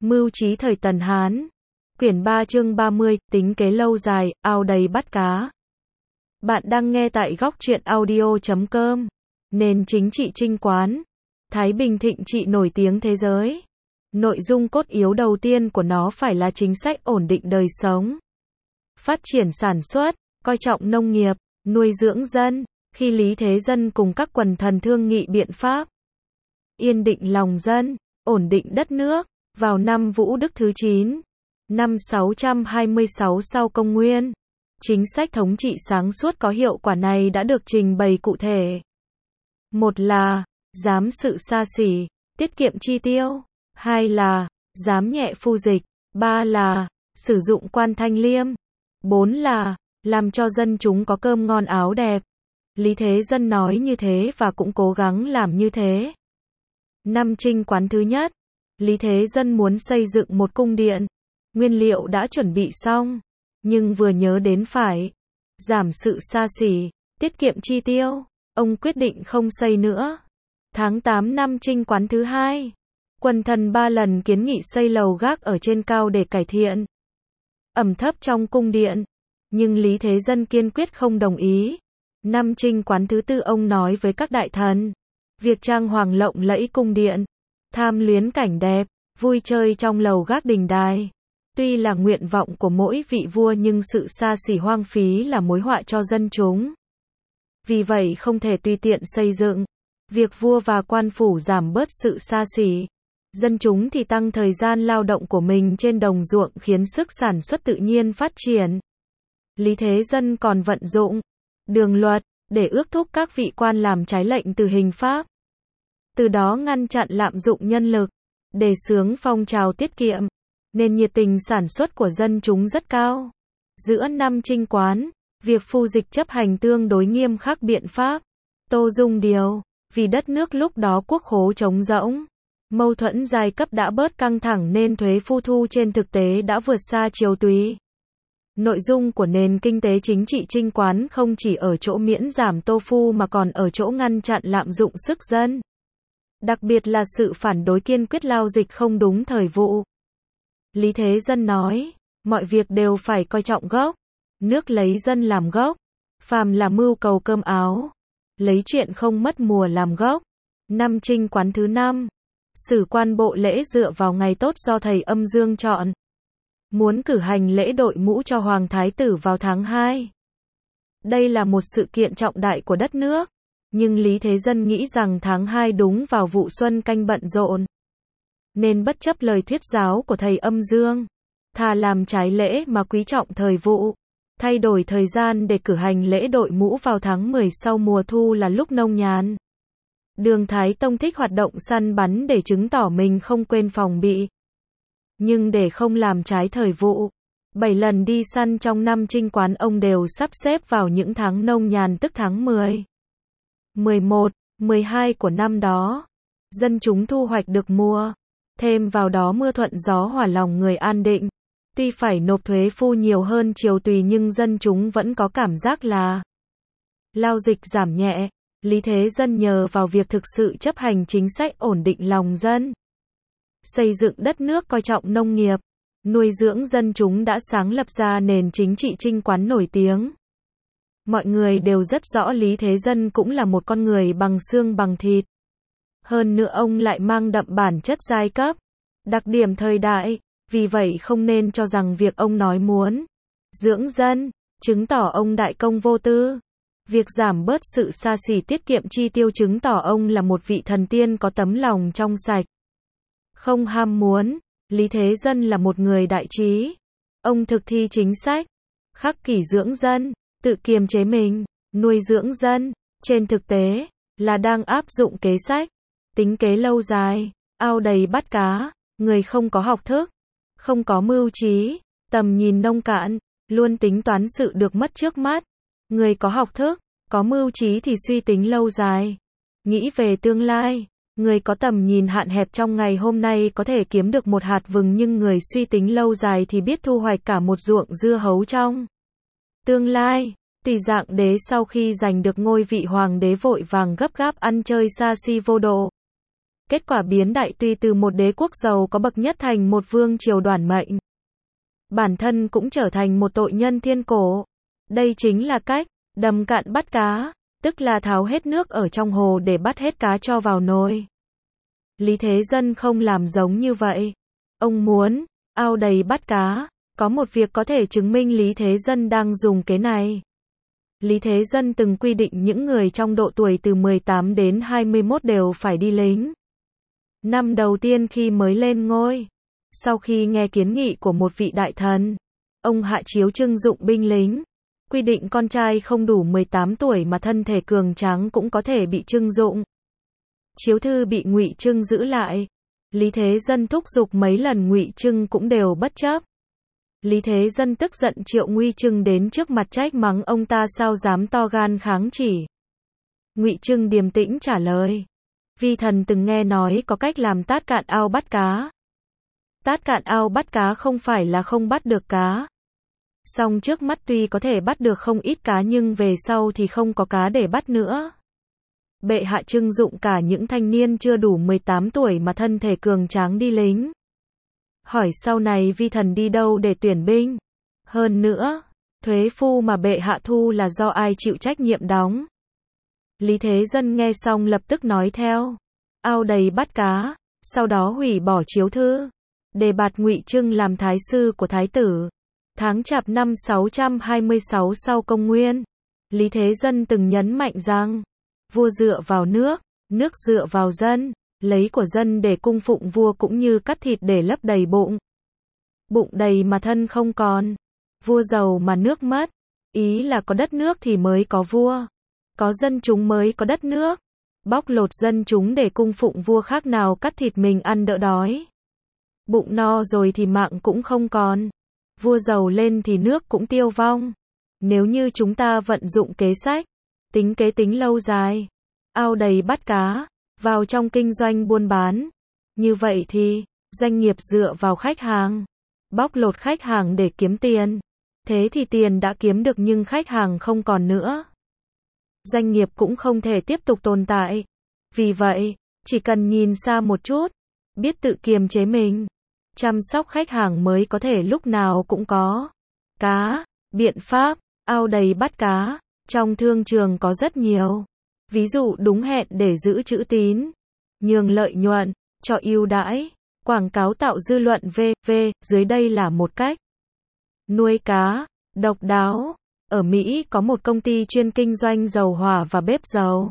Mưu trí thời Tần Hán. Quyển 3 chương 30, tính kế lâu dài, ao đầy bắt cá. Bạn đang nghe tại góc truyện audio.com. Nền chính trị trinh quán. Thái Bình thịnh trị nổi tiếng thế giới. Nội dung cốt yếu đầu tiên của nó phải là chính sách ổn định đời sống. Phát triển sản xuất, coi trọng nông nghiệp, nuôi dưỡng dân. Khi Lý Thế Dân cùng các quần thần thương nghị biện pháp yên định lòng dân, ổn định đất nước, vào năm Vũ Đức thứ 9, năm 626 sau công nguyên, chính sách thống trị sáng suốt có hiệu quả này đã được trình bày cụ thể. Một là, giám sự xa xỉ, tiết kiệm chi tiêu. Hai là, giám nhẹ phu dịch. Ba là, sử dụng quan thanh liêm. Bốn là, làm cho dân chúng có cơm ngon áo đẹp. Lý Thế Dân nói như thế và cũng cố gắng làm như thế. Năm Trinh quán thứ nhất, Lý Thế Dân muốn xây dựng một cung điện. Nguyên liệu đã chuẩn bị xong, nhưng vừa nhớ đến phải giảm sự xa xỉ, tiết kiệm chi tiêu, ông quyết định không xây nữa. Tháng 8 năm Trinh quán thứ hai, quần thần 3 lần kiến nghị xây lầu gác ở trên cao để cải thiện ẩm thấp trong cung điện, nhưng Lý Thế Dân kiên quyết không đồng ý. Năm Trinh quán thứ tư ông nói với các đại thần, việc trang hoàng lộng lẫy cung điện, tham luyến cảnh đẹp, vui chơi trong lầu gác đình đài, tuy là nguyện vọng của mỗi vị vua nhưng sự xa xỉ hoang phí là mối họa cho dân chúng. Vì vậy không thể tùy tiện xây dựng. Việc vua và quan phủ giảm bớt sự xa xỉ, dân chúng thì tăng thời gian lao động của mình trên đồng ruộng khiến sức sản xuất tự nhiên phát triển. Lý Thế Dân còn vận dụng đường luật để ước thúc các vị quan làm trái lệnh từ hình pháp. Từ đó ngăn chặn lạm dụng nhân lực, đề xướng phong trào tiết kiệm, nên nhiệt tình sản xuất của dân chúng rất cao. Giữa năm Trinh quán, việc phu dịch chấp hành tương đối nghiêm khắc biện pháp Tô Dung điều, vì đất nước lúc đó quốc khố trống rỗng, mâu thuẫn giai cấp đã bớt căng thẳng nên thuế phu thu trên thực tế đã vượt xa triều túy. Nội dung của nền kinh tế chính trị Trinh quán không chỉ ở chỗ miễn giảm tô phu mà còn ở chỗ ngăn chặn lạm dụng sức dân. Đặc biệt là sự phản đối kiên quyết lao dịch không đúng thời vụ. Lý Thế Dân nói, mọi việc đều phải coi trọng gốc, nước lấy dân làm gốc, phàm là mưu cầu cơm áo, lấy chuyện không mất mùa làm gốc. Năm Trinh quán thứ 5, sử quan bộ lễ dựa vào ngày tốt do thầy Âm Dương chọn. Muốn cử hành lễ đội mũ cho Hoàng Thái tử vào tháng 2. Đây là một sự kiện trọng đại của đất nước, nhưng Lý Thế Dân nghĩ rằng tháng 2 đúng vào vụ xuân canh bận rộn, nên bất chấp lời thuyết giáo của thầy Âm Dương, thà làm trái lễ mà quý trọng thời vụ, thay đổi thời gian để cử hành lễ đội mũ vào tháng 10 sau mùa thu là lúc nông nhàn. Đường Thái Tông thích hoạt động săn bắn để chứng tỏ mình không quên phòng bị. Nhưng để không làm trái thời vụ, 7 lần đi săn trong năm Trinh quán ông đều sắp xếp vào những tháng nông nhàn tức tháng 10, 11, 12 của năm đó. Dân chúng thu hoạch được mùa, thêm vào đó mưa thuận gió hòa lòng người an định. Tuy phải nộp thuế phu nhiều hơn triều tùy nhưng dân chúng vẫn có cảm giác là lao dịch giảm nhẹ. Lý Thế Dân nhờ vào việc thực sự chấp hành chính sách ổn định lòng dân, xây dựng đất nước coi trọng nông nghiệp, nuôi dưỡng dân chúng đã sáng lập ra nền chính trị Trinh quán nổi tiếng. Mọi người đều rất rõ Lý Thế Dân cũng là một con người bằng xương bằng thịt. Hơn nữa ông lại mang đậm bản chất giai cấp, đặc điểm thời đại, vì vậy không nên cho rằng việc ông nói muốn dưỡng dân, chứng tỏ ông đại công vô tư. Việc giảm bớt sự xa xỉ tiết kiệm chi tiêu chứng tỏ ông là một vị thần tiên có tấm lòng trong sạch, không ham muốn. Lý Thế Dân là một người đại trí. Ông thực thi chính sách khắc kỷ dưỡng dân, tự kiềm chế mình, nuôi dưỡng dân, trên thực tế là đang áp dụng kế sách tính kế lâu dài, ao đầy bắt cá. Người không có học thức, không có mưu trí, tầm nhìn nông cạn, luôn tính toán sự được mất trước mắt. Người có học thức, có mưu trí thì suy tính lâu dài, nghĩ về tương lai. Người có tầm nhìn hạn hẹp trong ngày hôm nay có thể kiếm được một hạt vừng nhưng người suy tính lâu dài thì biết thu hoạch cả một ruộng dưa hấu trong tương lai. Tùy Dạng Đế sau khi giành được ngôi vị hoàng đế vội vàng gấp gáp ăn chơi xa xi vô độ. Kết quả biến đại tuy từ một đế quốc giàu có bậc nhất thành một vương triều đoản mệnh. Bản thân cũng trở thành một tội nhân thiên cổ. Đây chính là cách đầm cạn bắt cá, tức là tháo hết nước ở trong hồ để bắt hết cá cho vào nồi. Lý Thế Dân không làm giống như vậy. Ông muốn ao đầy bắt cá. Có một việc có thể chứng minh Lý Thế Dân đang dùng kế này. Lý Thế Dân từng quy định những người trong độ tuổi từ 18 đến 21 đều phải đi lính. Năm đầu tiên khi mới lên ngôi, sau khi nghe kiến nghị của một vị đại thần, ông hạ chiếu trưng dụng binh lính, quy định con trai không đủ 18 tuổi mà thân thể cường tráng cũng có thể bị trưng dụng. Chiếu thư bị ngụy trưng giữ lại. Lý Thế Dân thúc giục mấy lần ngụy trưng cũng đều bất chấp. Lý Thế Dân tức giận triệu Ngụy Trưng đến trước mặt trách mắng ông ta sao dám to gan kháng chỉ. Ngụy Trưng điềm tĩnh trả lời. Vi thần từng nghe nói có cách làm tát cạn ao bắt cá. Tát cạn ao bắt cá không phải là không bắt được cá. Song trước mắt tuy có thể bắt được không ít cá nhưng về sau thì không có cá để bắt nữa. Bệ hạ trưng dụng cả những thanh niên chưa đủ 18 tuổi mà thân thể cường tráng đi lính. Hỏi sau này vi thần đi đâu để tuyển binh? Hơn nữa, thuế phu mà bệ hạ thu là do ai chịu trách nhiệm đóng? Lý Thế Dân nghe xong lập tức nói theo. Ao đầy bắt cá, sau đó hủy bỏ chiếu thư. Đề bạt Ngụy Trưng làm thái sư của thái tử. Tháng Chạp năm 626 sau công nguyên, Lý Thế Dân từng nhấn mạnh rằng, vua dựa vào nước, nước dựa vào dân. Lấy của dân để cung phụng vua cũng như cắt thịt để lấp đầy bụng. Bụng đầy mà thân không còn. Vua giàu mà nước mất. Ý là có đất nước thì mới có vua. Có dân chúng mới có đất nước. Bóc lột dân chúng để cung phụng vua khác nào cắt thịt mình ăn đỡ đói. Bụng no rồi thì mạng cũng không còn. Vua giàu lên thì nước cũng tiêu vong. Nếu như chúng ta vận dụng kế sách, tính lâu dài, ao đầy bắt cá, vào trong kinh doanh buôn bán. Như vậy thì, doanh nghiệp dựa vào khách hàng, bóc lột khách hàng để kiếm tiền. Thế thì tiền đã kiếm được nhưng khách hàng không còn nữa. Doanh nghiệp cũng không thể tiếp tục tồn tại. Vì vậy, chỉ cần nhìn xa một chút, biết tự kiềm chế mình, chăm sóc khách hàng mới có thể lúc nào cũng có cá. Biện pháp, ao đầy bắt cá, trong thương trường có rất nhiều. Ví dụ đúng hẹn để giữ chữ tín, nhường lợi nhuận, cho ưu đãi, quảng cáo tạo dư luận v.v. Dưới đây là một cách nuôi cá độc đáo. Ở Mỹ có một công ty chuyên kinh doanh dầu hỏa và bếp dầu.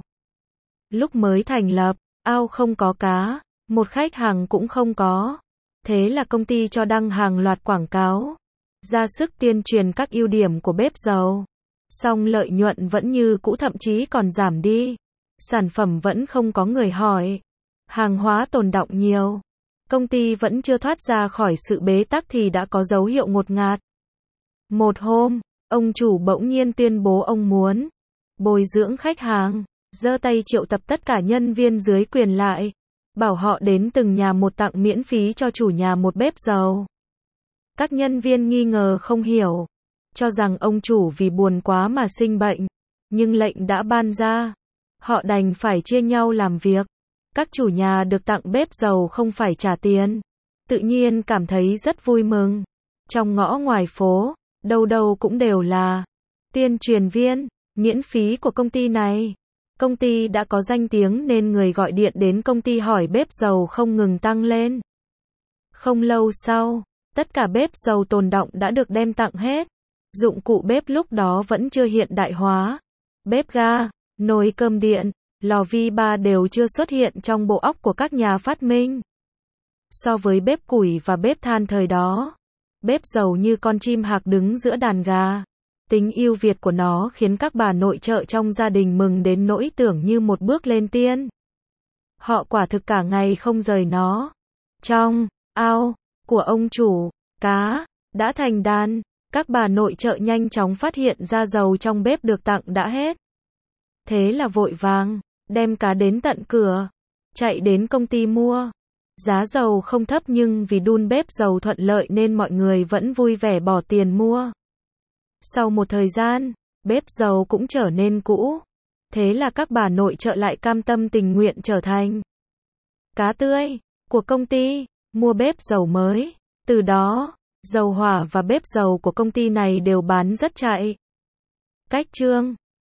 Lúc mới thành lập, ao không có cá, một khách hàng cũng không có. Thế là công ty cho đăng hàng loạt quảng cáo, ra sức tuyên truyền các ưu điểm của bếp dầu. Song lợi nhuận vẫn như cũ, thậm chí còn giảm đi. Sản phẩm vẫn không có người hỏi. Hàng hóa tồn đọng nhiều. Công ty vẫn chưa thoát ra khỏi sự bế tắc thì đã có dấu hiệu ngột ngạt. Một hôm, ông chủ bỗng nhiên tuyên bố ông muốn bồi dưỡng khách hàng, giơ tay triệu tập tất cả nhân viên dưới quyền lại, bảo họ đến từng nhà một tặng miễn phí cho chủ nhà một bếp dầu. Các nhân viên nghi ngờ không hiểu, cho rằng ông chủ vì buồn quá mà sinh bệnh, nhưng lệnh đã ban ra, họ đành phải chia nhau làm việc. Các chủ nhà được tặng bếp dầu không phải trả tiền, tự nhiên cảm thấy rất vui mừng. Trong ngõ ngoài phố, đâu đâu cũng đều là tuyên truyền viên miễn phí của công ty này. Công ty đã có danh tiếng nên người gọi điện đến công ty hỏi bếp dầu không ngừng tăng lên. Không lâu sau, tất cả bếp dầu tồn đọng đã được đem tặng hết. Dụng cụ bếp lúc đó vẫn chưa hiện đại hóa. Bếp ga, nồi cơm điện, lò vi ba đều chưa xuất hiện trong bộ óc của các nhà phát minh. So với bếp củi và bếp than thời đó, bếp dầu như con chim hạc đứng giữa đàn gà. Tính ưu việt của nó khiến các bà nội trợ trong gia đình mừng đến nỗi tưởng như một bước lên tiên. Họ quả thực cả ngày không rời nó. Trong ao của ông chủ, cá đã thành đàn. Các bà nội trợ nhanh chóng phát hiện ra dầu trong bếp được tặng đã hết. Thế là vội vàng đem cá đến tận cửa, chạy đến công ty mua. Giá dầu không thấp nhưng vì đun bếp dầu thuận lợi nên mọi người vẫn vui vẻ bỏ tiền mua. Sau một thời gian, bếp dầu cũng trở nên cũ. Thế là các bà nội trợ lại cam tâm tình nguyện trở thành cá tươi của công ty, mua bếp dầu mới. Từ đó, dầu hỏa và bếp dầu của công ty này đều bán rất chạy. Cách chương